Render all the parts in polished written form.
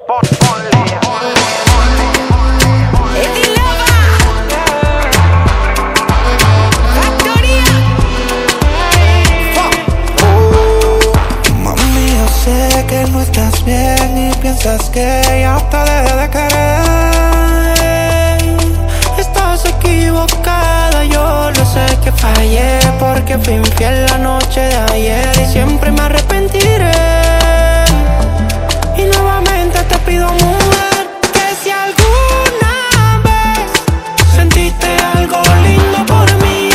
Mami, yo sé que no estás bien y piensas que ya te dejé de querer. Estás equivocada, yo lo sé que fallé porque fui infiel la noche de ayer y siempre me arrepentiré. Y nuevamente te pido, mujer, que si alguna vez sentiste algo lindo por mí,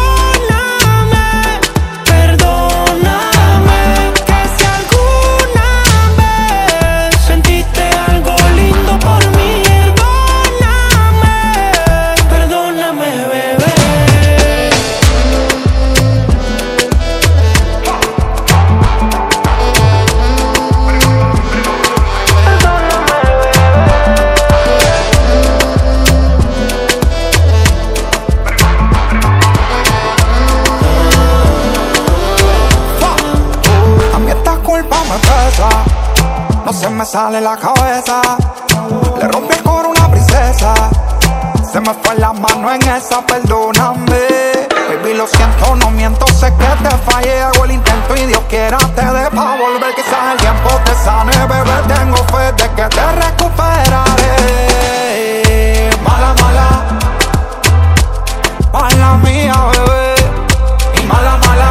perdóname, que si alguna vez sentiste algo lindo por mí, perdóname, bebé. No se me sale la cabeza. Le rompí el coro a una princesa. Se me fue la mano en esa, perdóname. Baby, lo siento, no miento, sé que te fallé. Hago el intento y Dios quiera te dé pa' volver. Quizás el tiempo te sane, bebé, tengo fe de que te recuperaré. Mala, mala, mala mía, bebé. Y mala, mala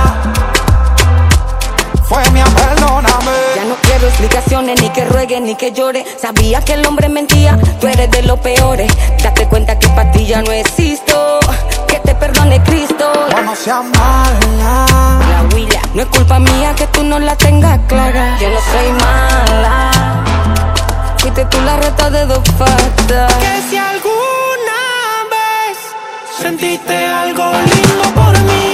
fue mía, perdóname. Ya no quiero explicaciones, ni que ruegue, ni que llore. Sabía que el hombre mentía, tú eres de los peores. Date cuenta que para ti ya no existo. Que te perdone Cristo. No seas mala. La huilla, no es culpa mía que tú no la tengas clara. Yo no soy mala. Fuiste tú la reta de dos patas. Que si alguna vez sentiste algo lindo por mí,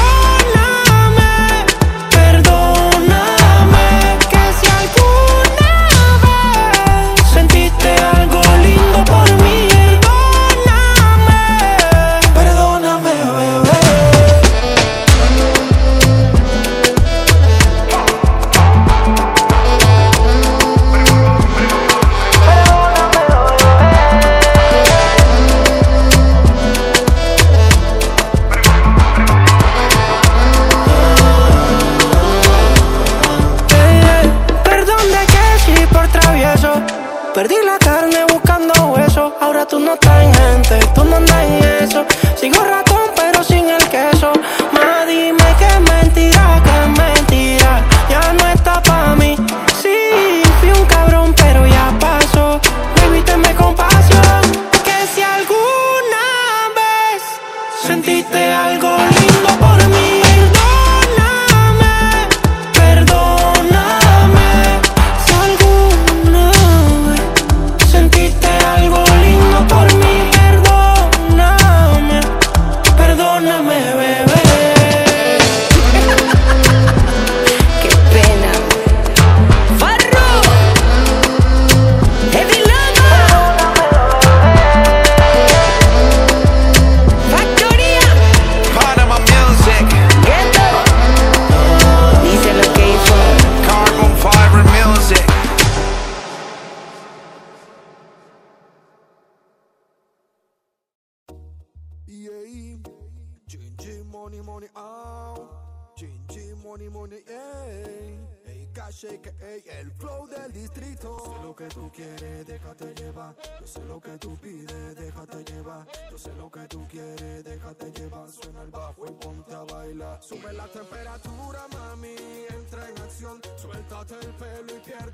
perdí la carne buscando hueso. Ahora tú no estás en gente, tú no andas en eso. Sigo ratón pero sin el queso. Ma, dime que es mentira, ya no está pa' mí. Sí, fui un cabrón pero ya pasó. Baby, tenme compasión. Que si alguna vez sentiste algo lindo por mí, el flow del distrito. Yo sé lo que tú quieres, déjate llevar. Yo sé lo que tú pides, déjate llevar. Yo sé lo que tú quieres, déjate llevar. Suena el bajo y ponte a bailar. Sube la temperatura, mami, entra en acción. Suéltate el pelo y pierde